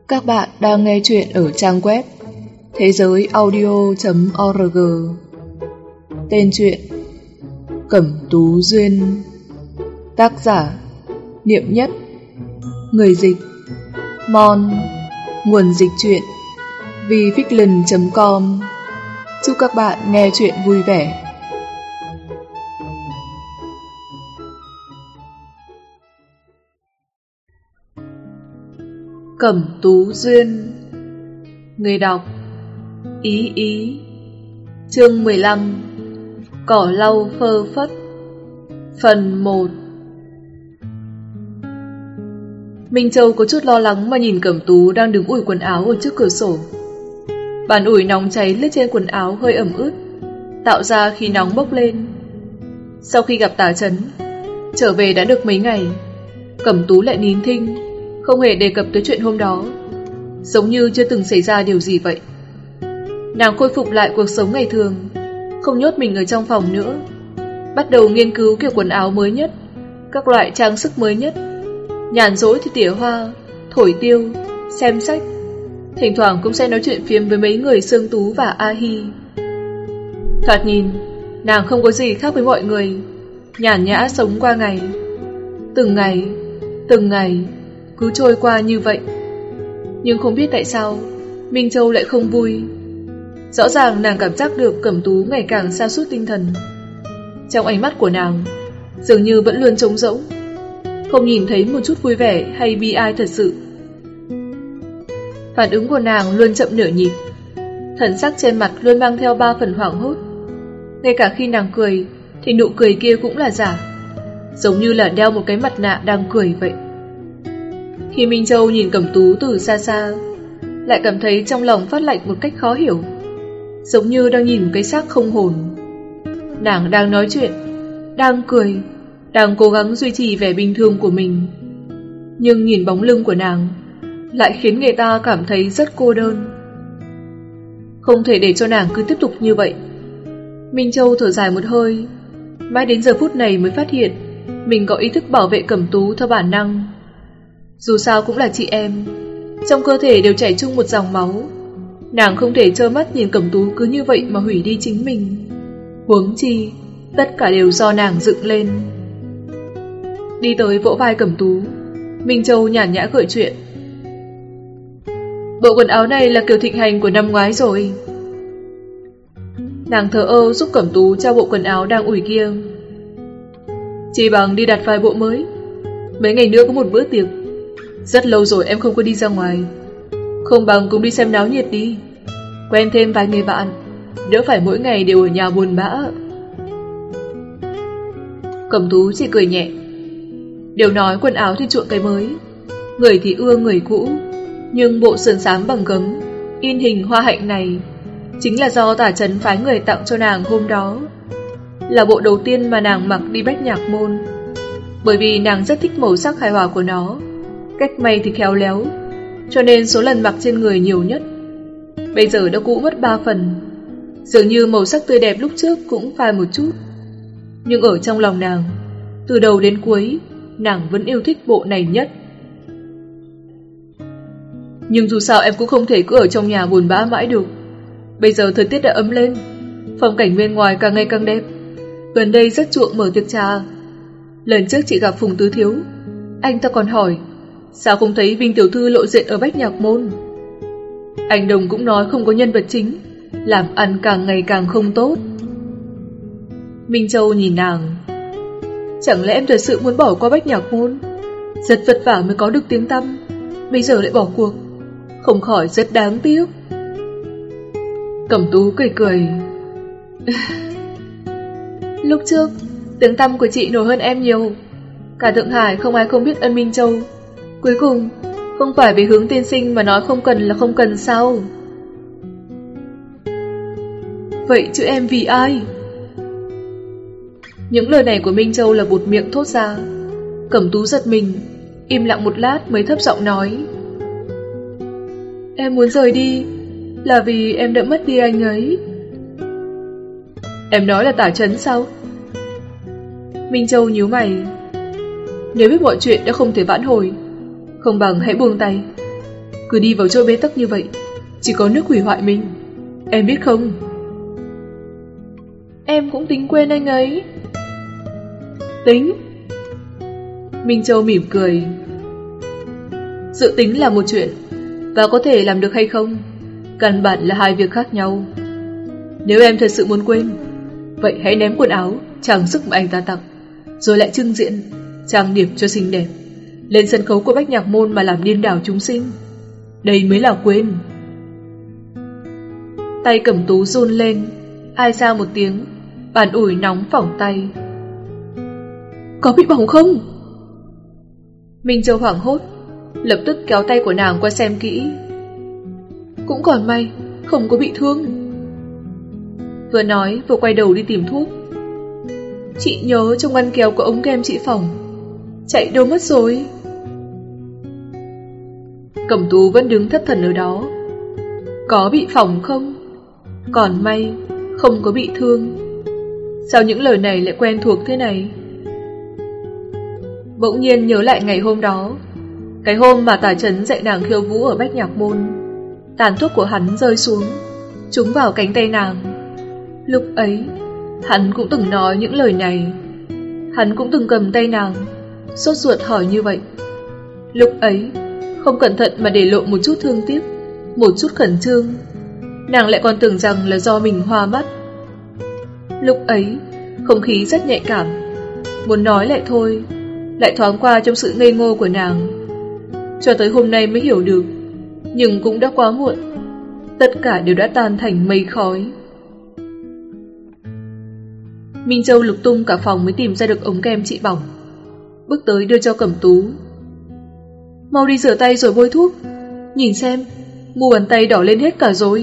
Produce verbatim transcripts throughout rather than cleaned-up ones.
Các bạn đang nghe chuyện ở trang web thế giới audio chấm org. Tên truyện Cẩm Tú Duyên. Tác giả Niệm Nhất. Người dịch Mon. Nguồn dịch truyện vifiction chấm com. Chúc các bạn nghe chuyện vui vẻ. Cẩm Tú Duyên. Người đọc Ý Ý. Chương mười lăm. Cỏ lau phơ phất. Phần một. Minh Châu có chút lo lắng mà nhìn Cẩm Tú đang đứng ủi quần áo ở trước cửa sổ. Bàn ủi nóng cháy lướt trên quần áo hơi ẩm ướt, tạo ra khí nóng bốc lên. Sau khi gặp Tả Chấn, trở về đã được mấy ngày, Cẩm Tú lại nín thinh, không hề đề cập tới chuyện hôm đó, giống như chưa từng xảy ra điều gì vậy. Nàng khôi phục lại cuộc sống ngày thường, không nhốt mình ở trong phòng nữa, bắt đầu nghiên cứu kiểu quần áo mới nhất, các loại trang sức mới nhất. Nhàn rỗi thì tỉa hoa, thổi tiêu, xem sách, thỉnh thoảng cũng sẽ nói chuyện phiếm với mấy người Sương Tú và A Hi. Thoạt nhìn, nàng không có gì khác với mọi người, nhàn nhã sống qua ngày. Từng ngày, từng ngày cứ trôi qua như vậy. Nhưng không biết tại sao Minh Châu lại không vui. Rõ ràng nàng cảm giác được Cẩm Tú ngày càng sa sút tinh thần. Trong ánh mắt của nàng dường như vẫn luôn trống rỗng, không nhìn thấy một chút vui vẻ hay bi ai thật sự. Phản ứng của nàng luôn chậm nửa nhịp, thần sắc trên mặt luôn mang theo ba phần hoảng hốt. Ngay cả khi nàng cười thì nụ cười kia cũng là giả, giống như là đeo một cái mặt nạ đang cười vậy. Khi Minh Châu nhìn Cẩm Tú từ xa xa, lại cảm thấy trong lòng phát lạnh một cách khó hiểu, giống như đang nhìn một cái xác không hồn. Nàng đang nói chuyện, đang cười, đang cố gắng duy trì vẻ bình thường của mình, nhưng nhìn bóng lưng của nàng lại khiến người ta cảm thấy rất cô đơn. Không thể để cho nàng cứ tiếp tục như vậy. Minh Châu thở dài một hơi, mãi đến giờ phút này mới phát hiện mình có ý thức bảo vệ Cẩm Tú theo bản năng. Dù sao cũng là chị em, trong cơ thể đều chảy chung một dòng máu, nàng không thể trơ mắt nhìn Cẩm Tú cứ như vậy mà hủy đi chính mình. Huống chi tất cả đều do nàng dựng lên. Đi tới vỗ vai Cẩm Tú, Minh Châu nhàn nhã gợi chuyện. Bộ quần áo này là kiểu thịnh hành của năm ngoái rồi. Nàng thờ ơ giúp Cẩm Tú trao bộ quần áo đang ủi kia. Chỉ bằng đi đặt vài bộ mới, mấy ngày nữa có một bữa tiệc. Rất lâu rồi em không có đi ra ngoài, không bằng cùng đi xem náo nhiệt đi, quen thêm vài người bạn, đỡ phải mỗi ngày đều ở nhà buồn bã. Cẩm Tú chỉ cười nhẹ. Đều nói quần áo thì chuộng cái mới, người thì ưa người cũ, nhưng bộ sườn xám bằng gấm in hình hoa hạnh này chính là do Tả Chấn phái người tặng cho nàng hôm đó, là bộ đầu tiên mà nàng mặc đi Bách Nhạc Môn. Bởi vì nàng rất thích màu sắc hài hòa của nó, cách may thì khéo léo, cho nên số lần mặc trên người nhiều nhất. Bây giờ đã cũ mất ba phần, dường như màu sắc tươi đẹp lúc trước cũng phai một chút. Nhưng ở trong lòng nàng, từ đầu đến cuối, nàng vẫn yêu thích bộ này nhất. Nhưng dù sao em cũng không thể cứ ở trong nhà buồn bã mãi được. Bây giờ thời tiết đã ấm lên, phong cảnh bên ngoài càng ngày càng đẹp. Gần đây rất chuộng mở tiệc trà. Lần trước chị gặp Phùng Tứ Thiếu, anh ta còn hỏi sao không thấy Vinh Tiểu Thư lộ diện ở Bách Nhạc Môn. Anh Đồng cũng nói không có nhân vật chính, làm ăn càng ngày càng không tốt. Minh Châu nhìn nàng. Chẳng lẽ em thật sự muốn bỏ qua Bách Nhạc Môn? Rất vất vả mới có được tiếng tăm, bây giờ lại bỏ cuộc, không khỏi rất đáng tiếc. Cẩm Tú cười cười. Lúc trước tiếng tăm của chị nổi hơn em nhiều, cả Thượng Hải không ai không biết ân Minh Châu. Cuối cùng không phải vì Hướng tiên sinh mà nói không cần là không cần sao? Vậy chứ em vì ai? Những lời này của Minh Châu là buột miệng thốt ra. Cẩm Tú giật mình, im lặng một lát mới thấp giọng nói. Em muốn rời đi là vì em đã mất đi anh ấy. Em nói là Tả Chấn sao? Minh Châu nhíu mày. Nếu biết mọi chuyện đã không thể vãn hồi, không bằng hãy buông tay. Cứ đi vào chỗ bế tắc như vậy, chỉ có nước hủy hoại mình. Em biết không? Em cũng tính quên anh ấy. Tính? Minh Châu mỉm cười. Dự tính là một chuyện, và có thể làm được hay không, căn bản là hai việc khác nhau. Nếu em thật sự muốn quên, vậy hãy ném quần áo, trang sức mà anh ta tặng, rồi lại trưng diện, trang điểm cho xinh đẹp, lên sân khấu của Bách Nhạc Môn mà làm điên đảo chúng sinh. Đây mới là quên. Tay Cẩm Tú run lên, ai ra một tiếng, bàn ủi nóng phỏng tay. Có bị bỏng không? Minh Châu hoảng hốt, lập tức kéo tay của nàng qua xem kỹ. Cũng còn may, không có bị thương. Vừa nói vừa quay đầu đi tìm thuốc. Chị nhớ trong ngăn kéo có ống kem chị phỏng, chạy đâu mất rồi? Cẩm Tú vẫn đứng thất thần ở đó. Có bị phỏng không? Còn may, không có bị thương. Sao những lời này lại quen thuộc thế này? Bỗng nhiên nhớ lại ngày hôm đó, cái hôm mà Tả Chấn dạy nàng khiêu vũ ở Bách Nhạc Môn. Tàn thuốc của hắn rơi xuống, trúng vào cánh tay nàng. Lúc ấy, hắn cũng từng nói những lời này. Hắn cũng từng cầm tay nàng, sốt ruột hỏi như vậy. Lúc ấy, không cẩn thận mà để lộ một chút thương tiếc, một chút khẩn trương. Nàng lại còn tưởng rằng là do mình hoa mắt. Lúc ấy, không khí rất nhạy cảm, muốn nói lại thôi, lại thoáng qua trong sự ngây ngô của nàng. Cho tới hôm nay mới hiểu được, nhưng cũng đã quá muộn. Tất cả đều đã tan thành mây khói. Minh Châu lục tung cả phòng mới tìm ra được ống kem trị bỏng, bước tới đưa cho Cẩm Tú. Mau đi rửa tay rồi bôi thuốc. Nhìn xem, mu bàn tay đỏ lên hết cả rồi.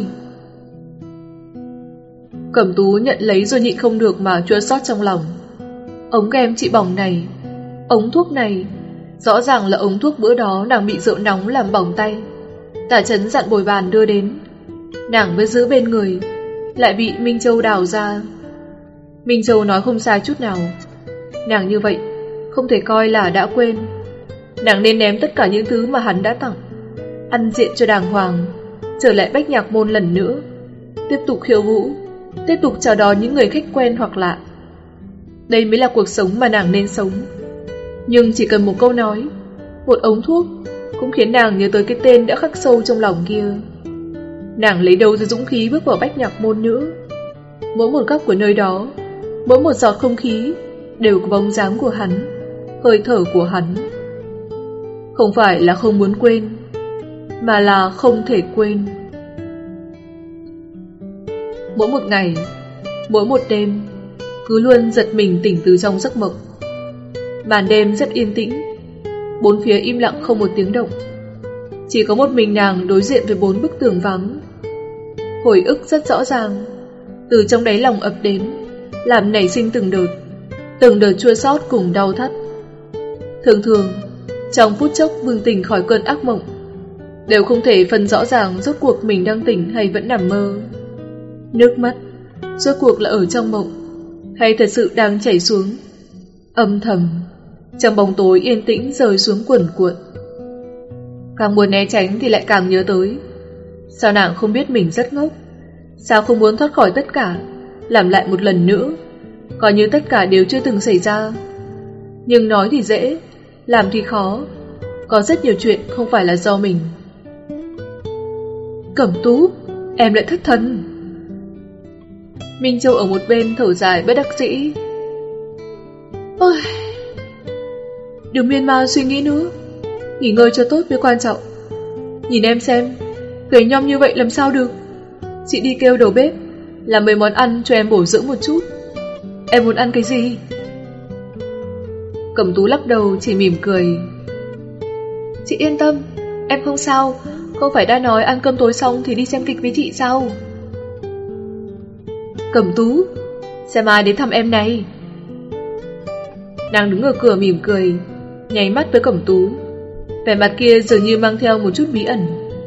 Cẩm Tú nhận lấy rồi nhịn không được mà chua xót trong lòng. Ống kem trị bỏng này, ống thuốc này, rõ ràng là ống thuốc bữa đó nàng bị rượu nóng làm bỏng tay. Tả Chấn dặn bồi bàn đưa đến, nàng mới giữ bên người, lại bị Minh Châu đào ra. Minh Châu nói không sai chút nào. Nàng như vậy không thể coi là đã quên. Nàng nên ném tất cả những thứ mà hắn đã tặng, ăn diện cho đàng hoàng, trở lại Bách Nhạc Môn lần nữa, tiếp tục khiêu vũ, tiếp tục chào đón những người khách quen hoặc lạ. Đây mới là cuộc sống mà nàng nên sống. Nhưng chỉ cần một câu nói, một ống thuốc, cũng khiến nàng nhớ tới cái tên đã khắc sâu trong lòng kia. Nàng lấy đâu ra dũng khí bước vào Bách Nhạc Môn nữa. Mỗi một góc của nơi đó, mỗi một giọt không khí đều có bóng dáng của hắn, hơi thở của hắn. Không phải là không muốn quên, mà là không thể quên. Mỗi một ngày, mỗi một đêm, cứ luôn giật mình tỉnh từ trong giấc mộng. Màn đêm rất yên tĩnh, bốn phía im lặng không một tiếng động. Chỉ có một mình nàng đối diện với bốn bức tường vắng. Hồi ức rất rõ ràng, từ trong đáy lòng ập đến, làm nảy sinh từng đợt, từng đợt chua xót cùng đau thắt. Thường thường, trong phút chốc bừng tỉnh khỏi cơn ác mộng, đều không thể phân rõ ràng rốt cuộc mình đang tỉnh hay vẫn nằm mơ. Nước mắt, rốt cuộc là ở trong mộng, hay thật sự đang chảy xuống, âm thầm, trong bóng tối yên tĩnh rơi xuống cuồn cuộn. Càng muốn né tránh thì lại càng nhớ tới. Sao nàng không biết mình rất ngốc? Sao không muốn thoát khỏi tất cả, làm lại một lần nữa, coi như tất cả đều chưa từng xảy ra? Nhưng nói thì dễ, làm thì khó. Có rất nhiều chuyện không phải là do mình. Cẩm Tú, em lại thất thần. Minh Châu ở một bên thở dài bất đắc dĩ. Ôi, đừng miên man suy nghĩ nữa, nghỉ ngơi cho tốt mới quan trọng. Nhìn em xem, gầy nhom như vậy làm sao được. Chị đi kêu đầu bếp làm mấy món ăn cho em bổ dưỡng một chút. Em muốn ăn cái gì? Cẩm Tú lắc đầu chỉ mỉm cười. Chị yên tâm, em không sao. Không phải đã nói ăn cơm tối xong thì đi xem kịch với chị sao? Cẩm Tú, xem ai đến thăm em này. Nàng đứng ở cửa mỉm cười, nháy mắt với Cẩm Tú. Vẻ mặt kia dường như mang theo một chút bí ẩn.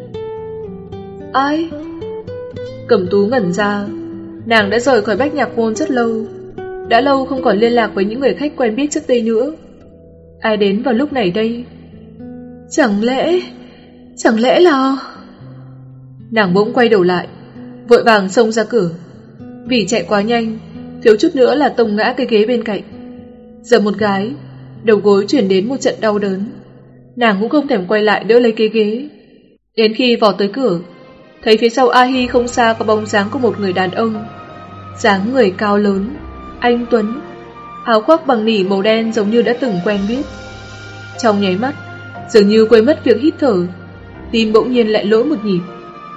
Ai? Cẩm Tú ngẩn ra. Nàng đã rời khỏi Bách Nhạc Môn rất lâu, đã lâu không còn liên lạc với những người khách quen biết trước đây nữa. Ai đến vào lúc này đây? Chẳng lẽ... Chẳng lẽ là... Nàng bỗng quay đầu lại, vội vàng xông ra cửa. Vì chạy quá nhanh, thiếu chút nữa là tông ngã cái ghế bên cạnh. Giờ một cái, đầu gối chuyển đến một trận đau đớn. Nàng cũng không thèm quay lại đỡ lấy cái ghế. Đến khi vọt tới cửa, thấy phía sau A Hi không xa có bóng dáng của một người đàn ông. Dáng người cao lớn, anh tuấn, áo khoác bằng nỉ màu đen giống như đã từng quen biết. Trong nháy mắt, dường như quên mất việc hít thở, tim bỗng nhiên lại lỗi một nhịp.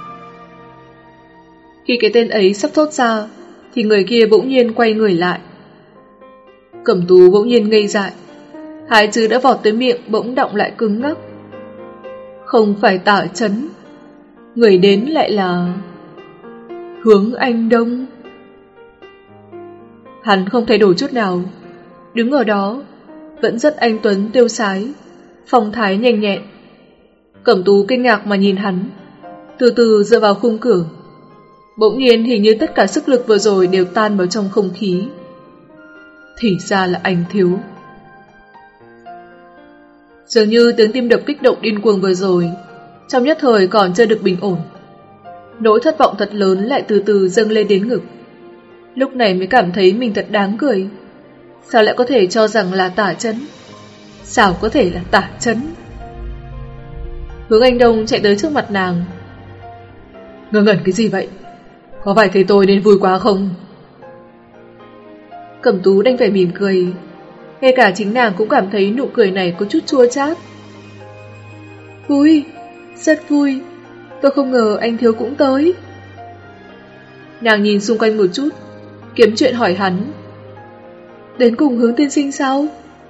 Khi cái tên ấy sắp thốt ra, thì người kia bỗng nhiên quay người lại. Cẩm Tú bỗng nhiên ngây dại, hai chữ đã vọt tới miệng bỗng đọng lại cứng ngắc. Không phải Tả Chấn, người đến lại là Hướng Anh Đông. Hắn không thay đổi chút nào, đứng ở đó vẫn rất anh tuấn tiêu sái, phong thái nhanh nhẹn. Cẩm Tú kinh ngạc mà nhìn hắn, từ từ dựa vào khung cửa. Bỗng nhiên hình như tất cả sức lực vừa rồi đều tan vào trong không khí. Thì ra là anh Thiếu. Dường như tiếng tim đập kích động điên cuồng vừa rồi trong nhất thời còn chưa được bình ổn. Nỗi thất vọng thật lớn lại từ từ dâng lên đến ngực. Lúc này mới cảm thấy mình thật đáng cười. Sao lại có thể cho rằng là Tả Chấn? Sao có thể là Tả Chấn? Hướng Anh Đông chạy tới trước mặt nàng. Ngơ ngẩn cái gì vậy? Có phải thấy tôi nên vui quá không? Cẩm Tú đành phải mỉm cười. Ngay cả chính nàng cũng cảm thấy nụ cười này có chút chua chát. Vui, rất vui. Tôi không ngờ anh Thiếu cũng tới. Nàng nhìn xung quanh một chút, kiếm chuyện hỏi hắn. Đến cùng Hướng tiên sinh sao?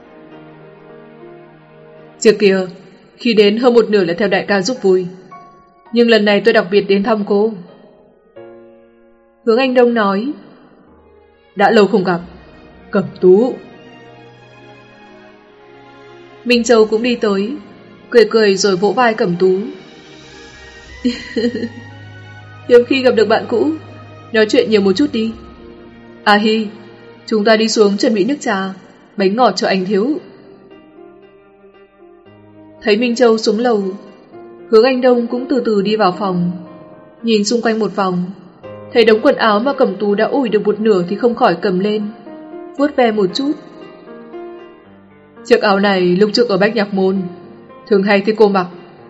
Trước kia, khi đến hơn một nửa là theo đại ca giúp vui, nhưng lần này tôi đặc biệt đến thăm cô. Hướng Anh Đông nói. Đã lâu không gặp, Cẩm Tú. Minh Châu cũng đi tới, cười cười rồi vỗ vai Cẩm Tú. Hiếm khi gặp được bạn cũ, nói chuyện nhiều một chút đi. A Hi, chúng ta đi xuống chuẩn bị nước trà, bánh ngọt cho anh Thiếu. Thấy Minh Châu xuống lầu, Hướng Anh Đông cũng từ từ đi vào phòng. Nhìn xung quanh một vòng, thấy đống quần áo mà Cẩm Tú đã ủi được một nửa thì không khỏi cầm lên, vuốt ve một chút. Chiếc áo này lúc trước ở Bách Nhạc Môn thường hay thấy cô mặc.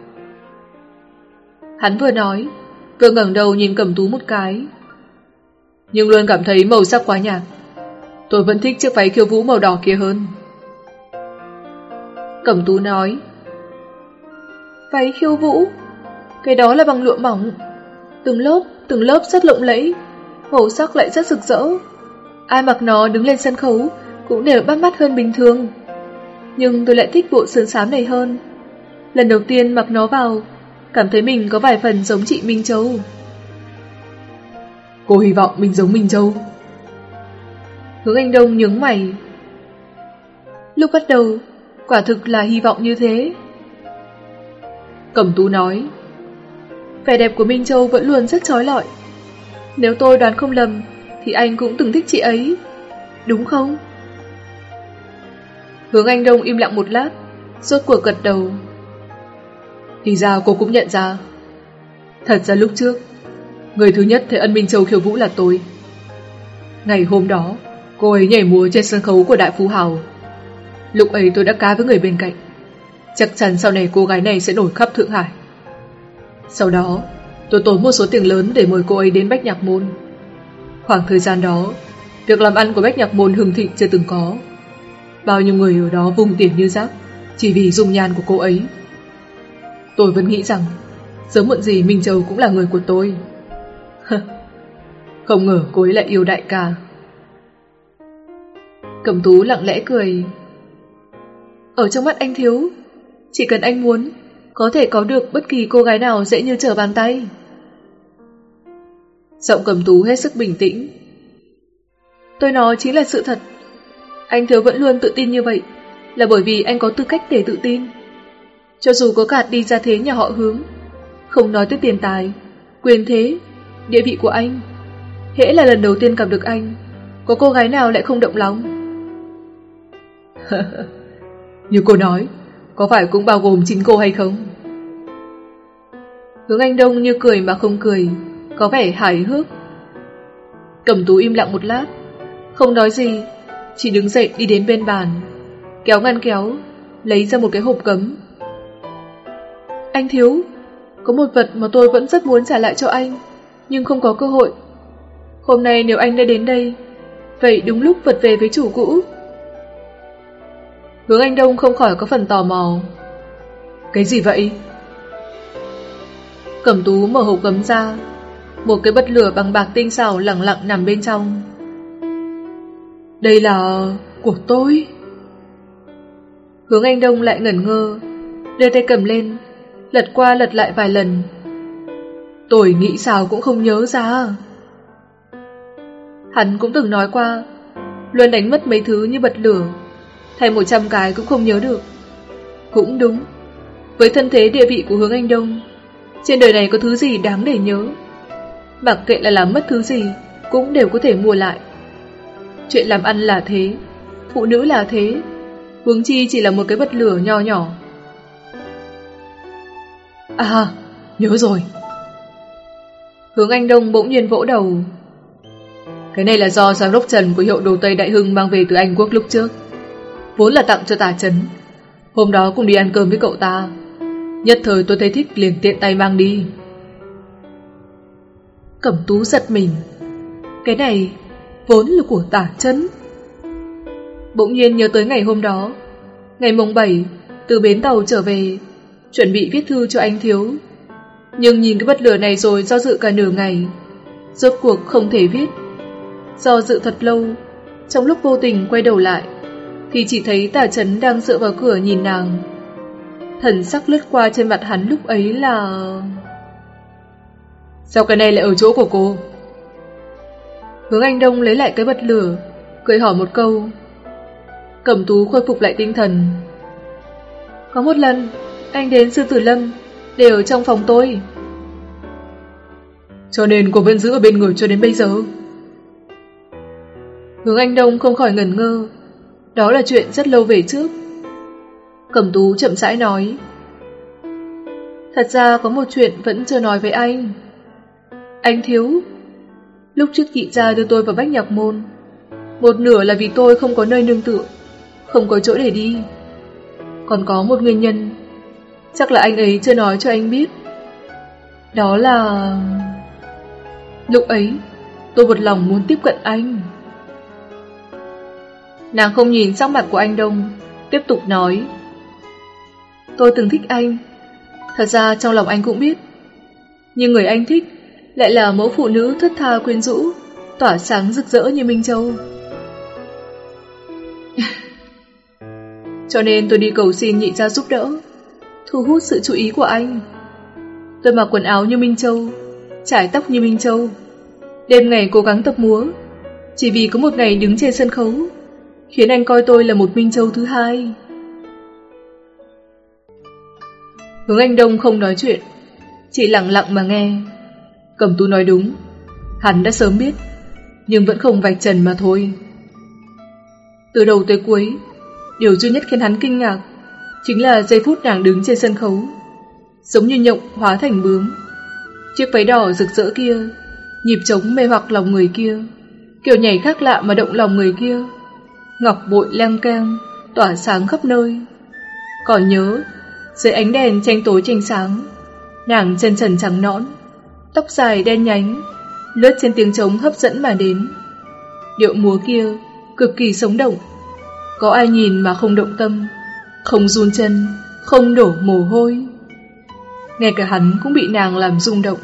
Hắn vừa nói, vừa ngẩng đầu nhìn Cẩm Tú một cái. Nhưng luôn cảm thấy màu sắc quá nhạt. Tôi vẫn thích chiếc váy khiêu vũ màu đỏ kia hơn. Cẩm Tú nói. Váy khiêu vũ? Cái đó là bằng lụa mỏng, từng lớp, từng lớp rất lộng lẫy, màu sắc lại rất rực rỡ. Ai mặc nó đứng lên sân khấu cũng đều bắt mắt hơn bình thường. Nhưng tôi lại thích bộ sườn xám này hơn. Lần đầu tiên mặc nó vào, cảm thấy mình có vài phần giống chị Minh Châu. Cô hy vọng mình giống Minh Châu? Hướng Anh Đông nhướng mày. Lúc bắt đầu, quả thực là hy vọng như thế. Cẩm Tú nói. Vẻ đẹp của Minh Châu vẫn luôn rất chói lọi. Nếu tôi đoán không lầm thì anh cũng từng thích chị ấy, đúng không? Hướng Anh Đông im lặng một lát, rốt cuộc gật đầu. Thì ra cô cũng nhận ra. Thật ra lúc trước, người thứ nhất thấy ân Minh Châu khiêu vũ là tôi. Ngày hôm đó, cô ấy nhảy múa trên sân khấu của Đại Phú Hào. Lúc ấy tôi đã cá với người bên cạnh. Chắc chắn sau này cô gái này sẽ nổi khắp Thượng Hải. Sau đó, tôi tốn một số tiền lớn để mời cô ấy đến Bách Nhạc Môn. Khoảng thời gian đó, việc làm ăn của Bách Nhạc Môn hưng thịnh chưa từng có. Bao nhiêu người ở đó vung tiền như rác chỉ vì dung nhan của cô ấy. Tôi vẫn nghĩ rằng sớm muộn gì Minh Châu cũng là người của tôi. Không ngờ cô ấy lại yêu đại ca. Cẩm Tú lặng lẽ cười. Ở trong mắt anh Thiếu, chỉ cần anh muốn, có thể có được bất kỳ cô gái nào dễ như trở bàn tay. Giọng Cẩm Tú hết sức bình tĩnh. Tôi nói chính là sự thật. Anh Thiếu vẫn luôn tự tin như vậy là bởi vì anh có tư cách để tự tin. Cho dù có gạt đi gia thế nhà họ Hướng, không nói tới tiền tài, quyền thế, địa vị của anh, hễ là lần đầu tiên gặp được anh, có cô gái nào lại không động lòng? Như cô nói, có phải cũng bao gồm chính cô hay không? Hướng Anh Đông như cười mà không cười, có vẻ hài hước. Cẩm Tú im lặng một lát, không nói gì, chỉ đứng dậy đi đến bên bàn, kéo ngăn kéo, lấy ra một cái hộp gấm. Anh Thiếu, có một vật mà tôi vẫn rất muốn trả lại cho anh, nhưng không có cơ hội. Hôm nay nếu anh đã đến đây, vậy đúng lúc vật về với chủ cũ. Hướng Anh Đông không khỏi có phần tò mò. Cái gì vậy? Cẩm Tú mở hộp gấm ra, một cái bật lửa bằng bạc tinh xảo lẳng lặng nằm bên trong. Đây là của tôi. Hướng Anh Đông lại ngẩn ngơ, đưa tay cầm lên, lật qua lật lại vài lần. Tôi nghĩ sao cũng không nhớ ra. Hắn cũng từng nói qua, luôn đánh mất mấy thứ như bật lửa, thay một trăm cái cũng không nhớ được. Cũng đúng, với thân thế địa vị của Hướng Anh Đông, trên đời này có thứ gì đáng để nhớ. Mặc kệ là làm mất thứ gì, cũng đều có thể mua lại. Chuyện làm ăn là thế, phụ nữ là thế, huống chi chỉ là một cái bật lửa nho nhỏ. À, nhớ rồi. Hướng Anh Đông bỗng nhiên vỗ đầu. Cái này là do giám đốc Trần của hiệu đồ Tây Đại Hưng mang về từ Anh Quốc lúc trước, vốn là tặng cho Tả Trấn. Hôm đó cùng đi ăn cơm với cậu ta, nhất thời tôi thấy thích liền tiện tay mang đi. Cẩm Tú giật mình, cái này vốn là của Tả Trấn. Bỗng nhiên nhớ tới ngày hôm đó, ngày mùng bảy, từ bến tàu trở về, chuẩn bị viết thư cho anh Thiếu. Nhưng nhìn cái bật lửa này rồi do dự cả nửa ngày, rốt cuộc không thể viết. Do dự thật lâu, trong lúc vô tình quay đầu lại, thì chỉ thấy Tả Trấn đang dựa vào cửa nhìn nàng. Thần sắc lướt qua trên mặt hắn lúc ấy là... Sao cái này lại ở chỗ của cô? Hướng Anh Đông lấy lại cái bật lửa, cười hỏi một câu. Cẩm Tú khôi phục lại tinh thần. Có một lần, anh đến Sư Tử Lâm, để ở trong phòng tôi. Cho nên cô vẫn giữ ở bên người cho đến bây giờ. Hướng Anh Đông không khỏi ngẩn ngơ. Đó là chuyện rất lâu về trước. Cẩm Tú chậm rãi nói. Thật ra có một chuyện vẫn chưa nói với anh. Anh Thiếu, lúc trước Nhị gia đưa tôi vào Bách Nhạc Môn, một nửa là vì tôi không có nơi nương tựa, không có chỗ để đi. Còn có một nguyên nhân, chắc là anh ấy chưa nói cho anh biết. Đó là... Lúc ấy, tôi một lòng muốn tiếp cận anh. Nàng không nhìn sắc mặt của anh Đông, tiếp tục nói. Tôi từng thích anh, thật ra trong lòng anh cũng biết. Nhưng người anh thích lại là mẫu phụ nữ thướt tha quyến rũ, tỏa sáng rực rỡ như Minh Châu. Cho nên tôi đi cầu xin Nhị gia giúp đỡ, thu hút sự chú ý của anh. Tôi mặc quần áo như Minh Châu, trải tóc như Minh Châu, đêm ngày cố gắng tập múa, chỉ vì có một ngày đứng trên sân khấu, khiến anh coi tôi là một Minh Châu thứ hai. Hướng Anh Đông không nói chuyện, chỉ lặng lặng mà nghe. Cẩm Tú nói đúng, hắn đã sớm biết, nhưng vẫn không vạch trần mà thôi. Từ đầu tới cuối, điều duy nhất khiến hắn kinh ngạc chính là giây phút nàng đứng trên sân khấu, giống như nhộng hóa thành bướm. Chiếc váy đỏ rực rỡ kia, nhịp trống mê hoặc lòng người kia, kiểu nhảy khác lạ mà động lòng người kia, ngọc bội leng keng, tỏa sáng khắp nơi. Còn nhớ, dưới ánh đèn tranh tối tranh sáng, nàng chân trần trắng nõn, tóc dài đen nhánh, lướt trên tiếng trống hấp dẫn mà đến. Điệu múa kia cực kỳ sống động, có ai nhìn mà không động tâm, không run chân, không đổ mồ hôi. Ngay cả hắn cũng bị nàng làm rung động.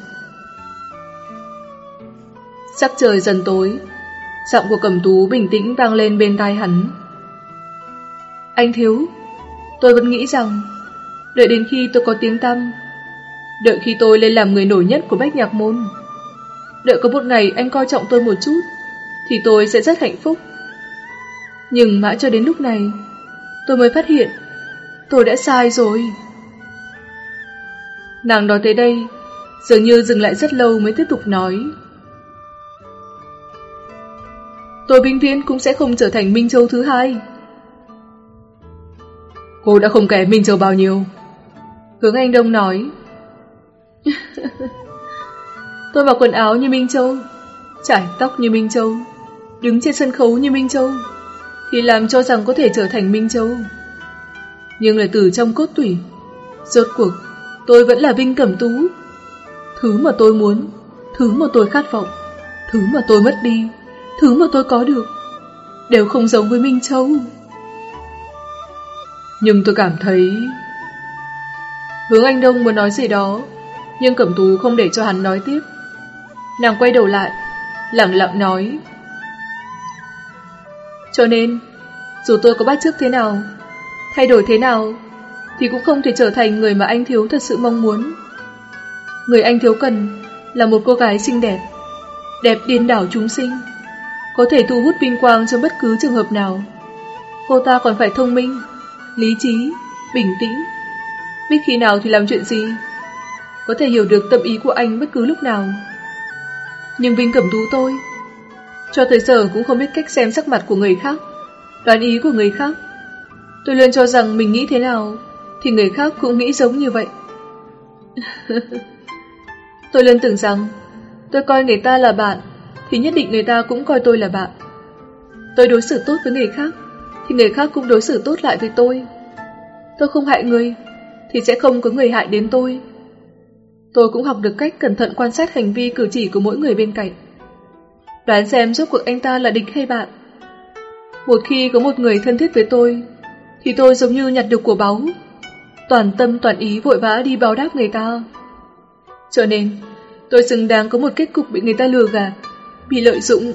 Sắc trời dần tối, giọng của Cẩm Tú bình tĩnh vang lên bên tai hắn. Anh Thiếu, tôi vẫn nghĩ rằng đợi đến khi tôi có tiếng tăm, đợi khi tôi lên làm người nổi nhất của Bách Nhạc Môn, đợi có một ngày anh coi trọng tôi một chút, thì tôi sẽ rất hạnh phúc. Nhưng mãi cho đến lúc này, tôi mới phát hiện tôi đã sai rồi. Nàng nói tới đây, dường như dừng lại rất lâu mới tiếp tục nói. Tôi vĩnh viễn cũng sẽ không trở thành Minh Châu thứ hai. Cô đã không kém Minh Châu bao nhiêu. Hướng Anh Đông nói. Tôi mặc quần áo như Minh Châu, trải tóc như Minh Châu, đứng trên sân khấu như Minh Châu, thì làm cho rằng có thể trở thành Minh Châu. Nhưng là từ trong cốt tủy, rốt cuộc tôi vẫn là Vinh Cẩm Tú. Thứ mà tôi muốn, thứ mà tôi khát vọng, thứ mà tôi mất đi, thứ mà tôi có được, đều không giống với Minh Châu. Nhưng tôi cảm thấy... Hướng Anh Đông muốn nói gì đó, nhưng Cẩm Tú không để cho hắn nói tiếp. Nàng quay đầu lại, lặng lặng nói: Cho nên, dù tôi có bắt chước thế nào, thay đổi thế nào, thì cũng không thể trở thành người mà anh thiếu thật sự mong muốn. Người anh thiếu cần là một cô gái xinh đẹp, đẹp điên đảo chúng sinh, có thể thu hút vinh quang trong bất cứ trường hợp nào. Cô ta còn phải thông minh, lý trí, bình tĩnh, biết khi nào thì làm chuyện gì, có thể hiểu được tâm ý của anh bất cứ lúc nào. Nhưng Vinh Cẩm Tú tôi, cho tới giờ cũng không biết cách xem sắc mặt của người khác, đoán ý của người khác. Tôi luôn cho rằng mình nghĩ thế nào thì người khác cũng nghĩ giống như vậy. Tôi luôn tưởng rằng tôi coi người ta là bạn thì nhất định người ta cũng coi tôi là bạn. Tôi đối xử tốt với người khác thì người khác cũng đối xử tốt lại với tôi. Tôi không hại người thì sẽ không có người hại đến tôi. Tôi cũng học được cách cẩn thận quan sát hành vi cử chỉ của mỗi người bên cạnh, đoán xem rốt cuộc anh ta là địch hay bạn. Một khi có một người thân thiết với tôi thì tôi giống như nhặt được của báu, toàn tâm toàn ý vội vã đi báo đáp người ta. Cho nên tôi xứng đáng có một kết cục bị người ta lừa gạt, bị lợi dụng.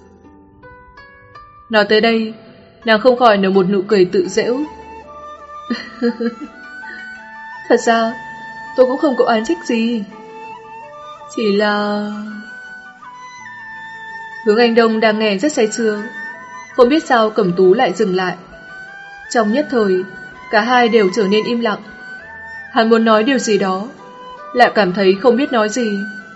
Nói tới đây, nàng không khỏi nở một nụ cười tự giễu. Thật ra tôi cũng không có oán trách gì, chỉ là... Hướng Anh Đông đang nghe rất say sưa, không biết sao Cẩm Tú lại dừng lại. Trong nhất thời, cả hai đều trở nên im lặng. Hắn muốn nói điều gì đó, lại cảm thấy không biết nói gì.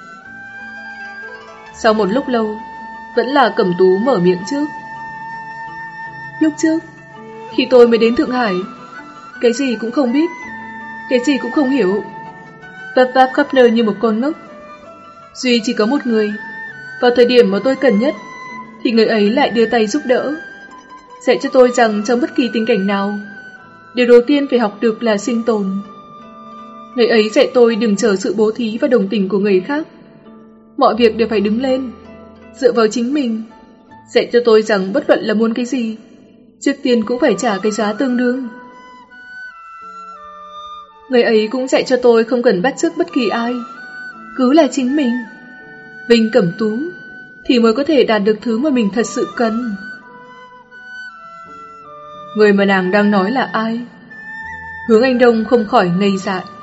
Sau một lúc lâu, vẫn là Cẩm Tú mở miệng trước. Lúc trước, khi tôi mới đến Thượng Hải, cái gì cũng không biết, cái gì cũng không hiểu, vấp váp khắp nơi như một con ngốc. Duy chỉ có một người, vào thời điểm mà tôi cần nhất, thì người ấy lại đưa tay giúp đỡ, dạy cho tôi rằng trong bất kỳ tình cảnh nào, điều đầu tiên phải học được là sinh tồn. Người ấy dạy tôi đừng chờ sự bố thí và đồng tình của người khác, mọi việc đều phải đứng lên, dựa vào chính mình. Dạy cho tôi rằng bất luận là muốn cái gì, trước tiên cũng phải trả cái giá tương đương. Người ấy cũng dạy cho tôi không cần bắt chước bất kỳ ai, cứ là chính mình, Vinh Cẩm Tú, thì mới có thể đạt được thứ mà mình thật sự cần. Người mà nàng đang nói là ai? Hướng Anh Đông không khỏi ngây dại.